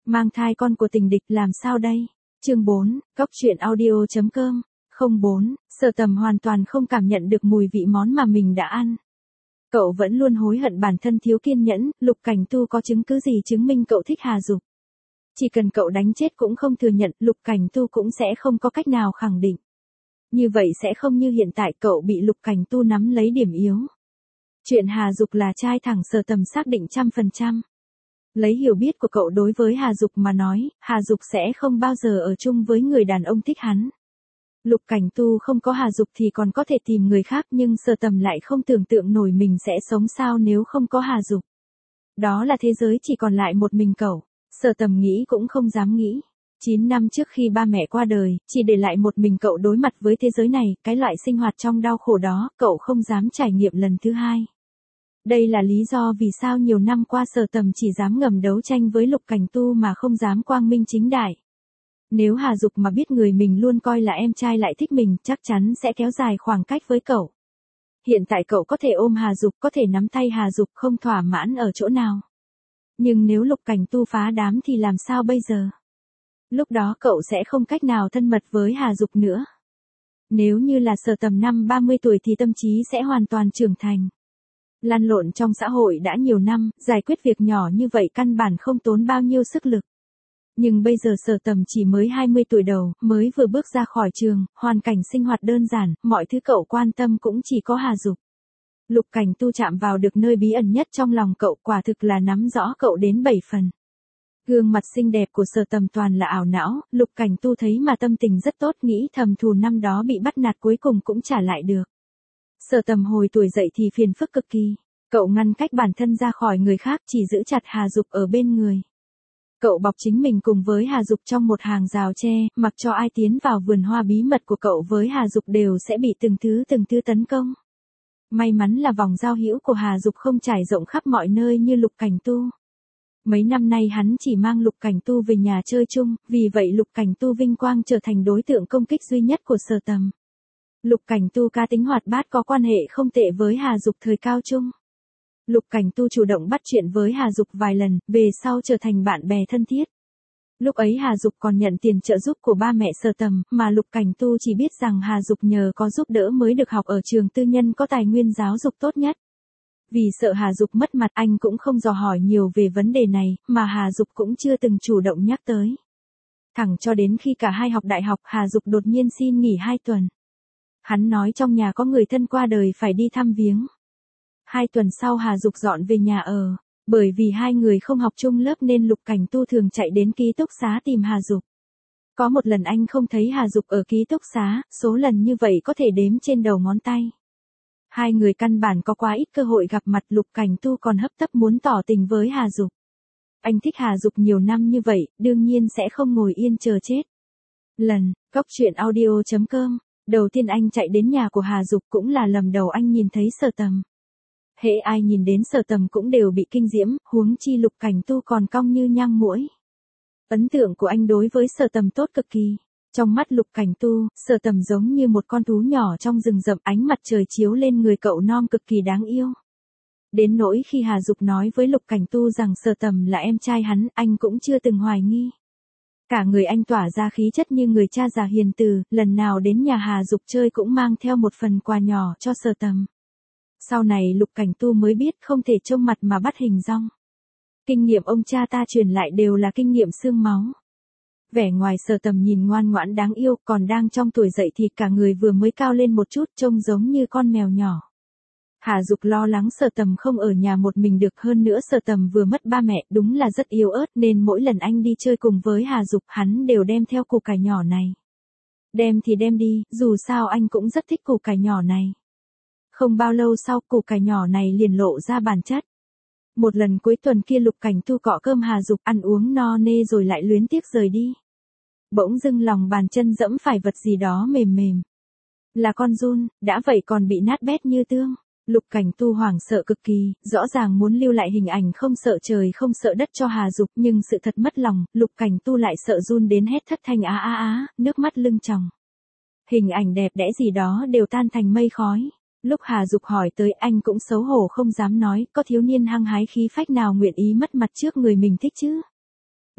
Mang thai con của tình địch làm sao đây? Chương 4, Cóc truyện audio.com. 04, Sở Tầm hoàn toàn không cảm nhận được mùi vị món mà mình đã ăn. Cậu vẫn luôn hối hận bản thân thiếu kiên nhẫn, Lục Cảnh Tu có chứng cứ gì chứng minh cậu thích Hà Dục. Chỉ cần cậu đánh chết cũng không thừa nhận, Lục Cảnh Tu cũng sẽ không có cách nào khẳng định. Như vậy sẽ không như hiện tại cậu bị Lục Cảnh Tu nắm lấy điểm yếu. Chuyện Hà Dục là trai thẳng Sở Tầm xác định 100%. Lấy hiểu biết của cậu đối với Hà Dục mà nói, Hà Dục sẽ không bao giờ ở chung với người đàn ông thích hắn. Lục Cảnh Tu không có Hà Dục thì còn có thể tìm người khác, nhưng Sở Tầm lại không tưởng tượng nổi mình sẽ sống sao nếu không có Hà Dục. Đó là thế giới chỉ còn lại một mình cậu. Sở Tầm nghĩ cũng không dám nghĩ. 9 năm trước khi ba mẹ qua đời, chỉ để lại một mình cậu đối mặt với thế giới này, cái loại sinh hoạt trong đau khổ đó, cậu không dám trải nghiệm lần thứ hai. Đây là lý do vì sao nhiều năm qua Sở Tầm chỉ dám ngầm đấu tranh với Lục Cảnh Tu mà không dám quang minh chính đại. Nếu Hà Dục mà biết người mình luôn coi là em trai lại thích mình, chắc chắn sẽ kéo dài khoảng cách với cậu. Hiện tại cậu có thể ôm Hà Dục, có thể nắm tay Hà Dục, không thỏa mãn ở chỗ nào. Nhưng nếu Lục Cảnh Tu phá đám thì làm sao bây giờ? Lúc đó cậu sẽ không cách nào thân mật với Hà Dục nữa. Nếu như là Sở Tầm năm 30 tuổi thì tâm trí sẽ hoàn toàn trưởng thành. Lăn lộn trong xã hội đã nhiều năm, giải quyết việc nhỏ như vậy căn bản không tốn bao nhiêu sức lực. Nhưng bây giờ Sở Tầm chỉ mới 20 tuổi đầu, mới vừa bước ra khỏi trường, hoàn cảnh sinh hoạt đơn giản, mọi thứ cậu quan tâm cũng chỉ có Hà Dục. Lục Cảnh Tu chạm vào được nơi bí ẩn nhất trong lòng cậu, quả thực là nắm rõ cậu đến 7 phần. Gương mặt xinh đẹp của Sở Tầm toàn là ảo não, Lục Cảnh Tu thấy mà tâm tình rất tốt, nghĩ thầm thù năm đó bị bắt nạt cuối cùng cũng trả lại được. Sở Tầm hồi tuổi dậy thì phiền phức cực kỳ. Cậu ngăn cách bản thân ra khỏi người khác, chỉ giữ chặt Hà Dục ở bên người. Cậu bọc chính mình cùng với Hà Dục trong một hàng rào tre, mặc cho ai tiến vào vườn hoa bí mật của cậu với Hà Dục đều sẽ bị từng thứ tấn công. May mắn là vòng giao hữu của Hà Dục không trải rộng khắp mọi nơi như Lục Cảnh Tu. Mấy năm nay hắn chỉ mang Lục Cảnh Tu về nhà chơi chung, vì vậy Lục Cảnh Tu vinh quang trở thành đối tượng công kích duy nhất của Sở Tầm. Lục Cảnh Tu cá tính hoạt bát, có quan hệ không tệ với Hà Dục thời cao trung. Lục Cảnh Tu chủ động bắt chuyện với Hà Dục vài lần, về sau trở thành bạn bè thân thiết. Lúc ấy Hà Dục còn nhận tiền trợ giúp của ba mẹ Sở Tầm, mà Lục Cảnh Tu chỉ biết rằng Hà Dục nhờ có giúp đỡ mới được học ở trường tư nhân có tài nguyên giáo dục tốt nhất. Vì sợ Hà Dục mất mặt, anh cũng không dò hỏi nhiều về vấn đề này, mà Hà Dục cũng chưa từng chủ động nhắc tới. Thẳng cho đến khi cả hai học đại học, Hà Dục đột nhiên xin nghỉ 2 tuần. Hắn nói trong nhà có người thân qua đời phải đi thăm viếng. 2 tuần sau Hà Dục dọn về nhà ở. Bởi vì hai người không học chung lớp nên Lục Cảnh Tu thường chạy đến ký túc xá tìm Hà Dục. Có một lần anh không thấy Hà Dục ở ký túc xá, số lần như vậy có thể đếm trên đầu ngón tay. Hai người căn bản có quá ít cơ hội gặp mặt, Lục Cảnh Tu còn hấp tấp muốn tỏ tình với Hà Dục. Anh thích Hà Dục nhiều năm như vậy, đương nhiên sẽ không ngồi yên chờ chết. Cóc truyện audio.com. Đầu tiên anh chạy đến nhà của Hà Dục cũng là lần đầu anh nhìn thấy Sở Tầm. Hễ ai nhìn đến Sở Tầm cũng đều bị kinh diễm, huống chi Lục Cảnh Tu còn cong như nhang muỗi. Ấn tượng của anh đối với Sở Tầm tốt cực kỳ. Trong mắt Lục Cảnh Tu, Sở Tầm giống như một con thú nhỏ trong rừng rậm, ánh mặt trời chiếu lên người cậu non cực kỳ đáng yêu. Đến nỗi khi Hà Dục nói với Lục Cảnh Tu rằng Sở Tầm là em trai hắn, anh cũng chưa từng hoài nghi. Cả người anh tỏa ra khí chất như người cha già hiền từ, lần nào đến nhà Hà Dục chơi cũng mang theo một phần quà nhỏ cho Sở Tầm. Sau này Lục Cảnh Tu mới biết không thể trông mặt mà bắt hình dong. Kinh nghiệm ông cha ta truyền lại đều là kinh nghiệm xương máu. Vẻ ngoài Sở Tầm nhìn ngoan ngoãn đáng yêu, còn đang trong tuổi dậy thì cả người vừa mới cao lên một chút, trông giống như con mèo nhỏ. Hà Dục lo lắng Sở Tầm không ở nhà một mình được, hơn nữa Sở Tầm vừa mất ba mẹ, đúng là rất yếu ớt, nên mỗi lần anh đi chơi cùng với Hà Dục hắn đều đem theo củ cải nhỏ này. Đem thì đem đi, dù sao anh cũng rất thích củ cải nhỏ này. Không bao lâu sau, củ cải nhỏ này liền lộ ra bản chất. Một lần cuối tuần kia Lục Cảnh Tu cọ cơm Hà Dục ăn uống no nê rồi lại luyến tiếc rời đi. Bỗng dưng lòng bàn chân dẫm phải vật gì đó mềm mềm. Là con giun, đã vậy còn bị nát bét như tương. Lục Cảnh Tu hoảng sợ cực kỳ, rõ ràng muốn lưu lại hình ảnh không sợ trời không sợ đất cho Hà Dục, nhưng sự thật mất lòng, Lục Cảnh Tu lại sợ run đến hét thất thanh á, nước mắt lưng tròng. Hình ảnh đẹp đẽ gì đó đều tan thành mây khói. Lúc Hà Dục hỏi tới anh cũng xấu hổ không dám nói, có thiếu niên hăng hái khí phách nào nguyện ý mất mặt trước người mình thích chứ.